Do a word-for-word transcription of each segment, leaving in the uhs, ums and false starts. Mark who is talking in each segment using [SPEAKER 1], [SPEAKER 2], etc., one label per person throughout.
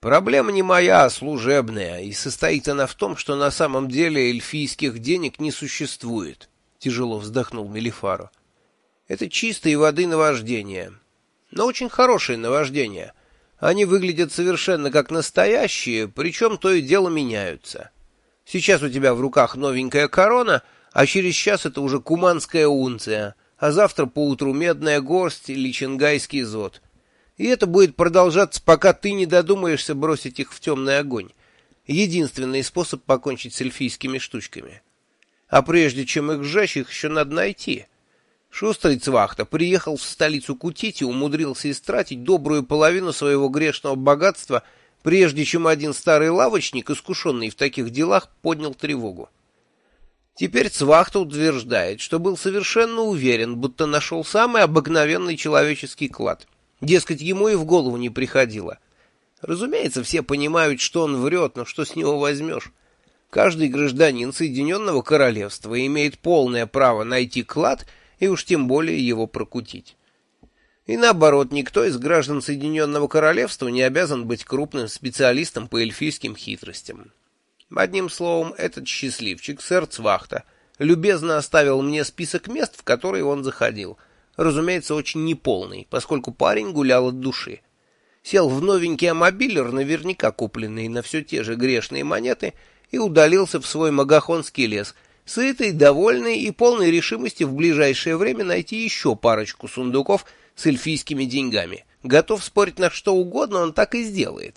[SPEAKER 1] Проблема не моя, а служебная, и состоит она в том, что на самом деле эльфийских денег не существует, — тяжело вздохнул Мелифаро. Это чистой воды наваждение, но очень хорошее наваждение. Они выглядят совершенно как настоящие, причем то и дело меняются. Сейчас у тебя в руках новенькая корона, а через час это уже куманская унция, а завтра поутру медная горсть или чингайский зод. И это будет продолжаться, пока ты не додумаешься бросить их в темный огонь. Единственный способ покончить с эльфийскими штучками. А прежде чем их сжечь, их еще надо найти. Шустрый Цвахта приехал в столицу кутить и умудрился истратить добрую половину своего грешного богатства, прежде чем один старый лавочник, искушенный в таких делах, поднял тревогу. Теперь Цвахта утверждает, что был совершенно уверен, будто нашел самый обыкновенный человеческий клад. Дескать, ему и в голову не приходило. Разумеется, все понимают, что он врет, но что с него возьмешь? Каждый гражданин Соединенного Королевства имеет полное право найти клад и уж тем более его прокутить. И наоборот, никто из граждан Соединенного Королевства не обязан быть крупным специалистом по эльфийским хитростям. Одним словом, этот счастливчик, сэр Цвахта, любезно оставил мне список мест, в которые он заходил. Разумеется, очень неполный, поскольку парень гулял от души. Сел в новенький амобилер, наверняка купленный на все те же грешные монеты, и удалился в свой магахонский лес, сытый, довольный и полной решимости в ближайшее время найти еще парочку сундуков с эльфийскими деньгами. Готов спорить на что угодно, он так и сделает.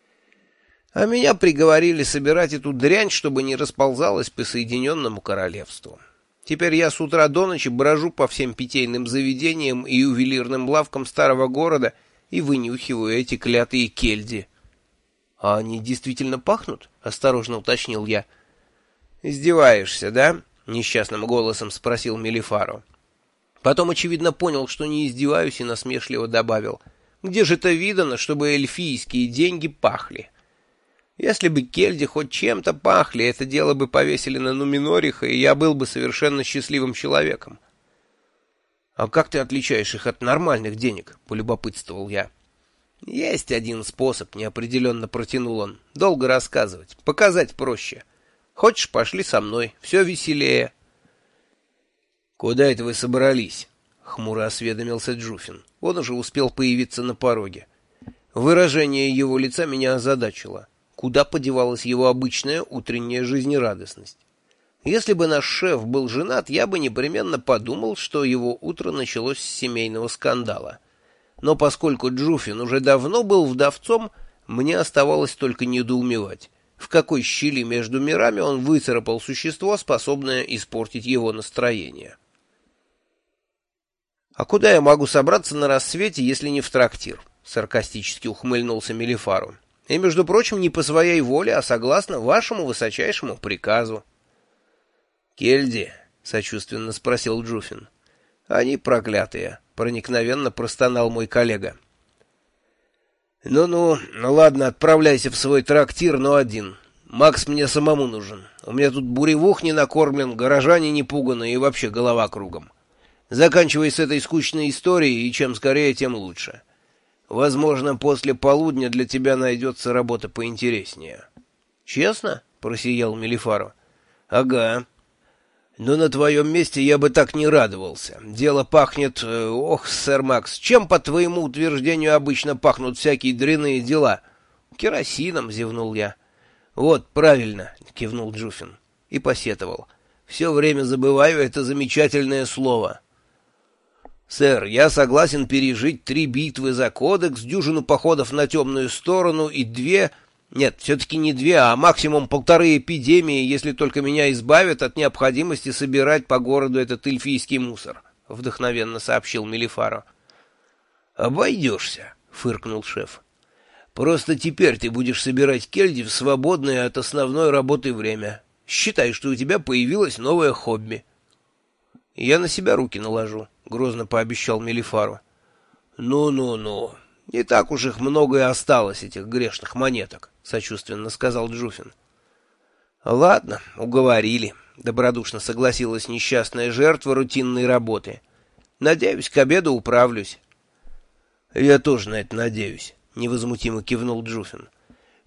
[SPEAKER 1] А меня приговорили собирать эту дрянь, чтобы не расползалась по Соединенному Королевству. Теперь я с утра до ночи брожу по всем питейным заведениям и ювелирным лавкам старого города и вынюхиваю эти клятые кельди. — А они действительно пахнут? — осторожно уточнил я. — Издеваешься, да? — несчастным голосом спросил Мелифаро. Потом, очевидно, понял, что не издеваюсь, и насмешливо добавил. — Где же это видано, чтобы эльфийские деньги пахли? Если бы кельди хоть чем-то пахли, это дело бы повесили на Нуминориха, и я был бы совершенно счастливым человеком. — А как ты отличаешь их от нормальных денег? — полюбопытствовал я. — Есть один способ, — неопределенно протянул он. — Долго рассказывать, показать проще. Хочешь, пошли со мной, все веселее. — Куда это вы собрались? — хмуро осведомился Джуфин. Он уже успел появиться на пороге. Выражение его лица меня озадачило. Куда подевалась его обычная утренняя жизнерадостность? Если бы наш шеф был женат, я бы непременно подумал, что его утро началось с семейного скандала. Но поскольку Джуфин уже давно был вдовцом, мне оставалось только недоумевать, в какой щели между мирами он выцарапал существо, способное испортить его настроение. — А куда я могу собраться на рассвете, если не в трактир? — саркастически ухмыльнулся Мелифаро. И, между прочим, не по своей воле, а согласно вашему высочайшему приказу. — Кельди? — сочувственно спросил Джуфин. — Они проклятые, — проникновенно простонал мой коллега. Ну — Ну-ну, ну ладно, отправляйся в свой трактир, но один. Макс мне самому нужен. У меня тут буревух не накормлен, горожане не пуганы и вообще голова кругом. Заканчивай с этой скучной историей, и чем скорее, тем лучше. Возможно, после полудня для тебя найдется работа поинтереснее. — Честно? — просиял Мелифаро. — Ага. Но на твоем месте я бы так не радовался. Дело пахнет... Э, ох, сэр Макс, чем, по твоему утверждению, обычно пахнут всякие дрянные дела? — Керосином, — зевнул я. — Вот, правильно, — кивнул Джуфин. И посетовал. — Все время забываю это замечательное слово. «Сэр, я согласен пережить три битвы за кодекс, дюжину походов на темную сторону и две... Нет, все-таки не две, а максимум полторы эпидемии, если только меня избавят от необходимости собирать по городу этот эльфийский мусор», — вдохновенно сообщил Мелифаро. «Обойдешься», — фыркнул шеф. «Просто теперь ты будешь собирать кельди в свободное от основной работы время. Считай, что у тебя появилось новое хобби». «Я на себя руки наложу», — грозно пообещал Мелифаро. «Ну-ну-ну, не так уж их много и осталось, этих грешных монеток», — сочувственно сказал Джуфин. «Ладно, уговорили», — добродушно согласилась несчастная жертва рутинной работы. «Надеюсь, к обеду управлюсь». «Я тоже на это надеюсь», — невозмутимо кивнул Джуфин.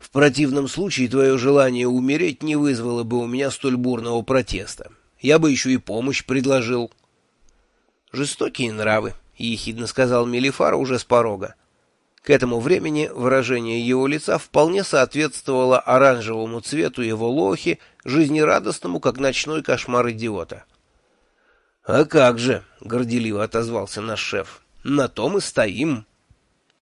[SPEAKER 1] В противном случае твое желание умереть не вызвало бы у меня столь бурного протеста. Я бы еще и помощь предложил. Жестокие нравы, — ехидно сказал Мелифар уже с порога. К этому времени выражение его лица вполне соответствовало оранжевому цвету его лохи, жизнерадостному, как ночной кошмар идиота. — А как же, — горделиво отозвался наш шеф, — на том и стоим.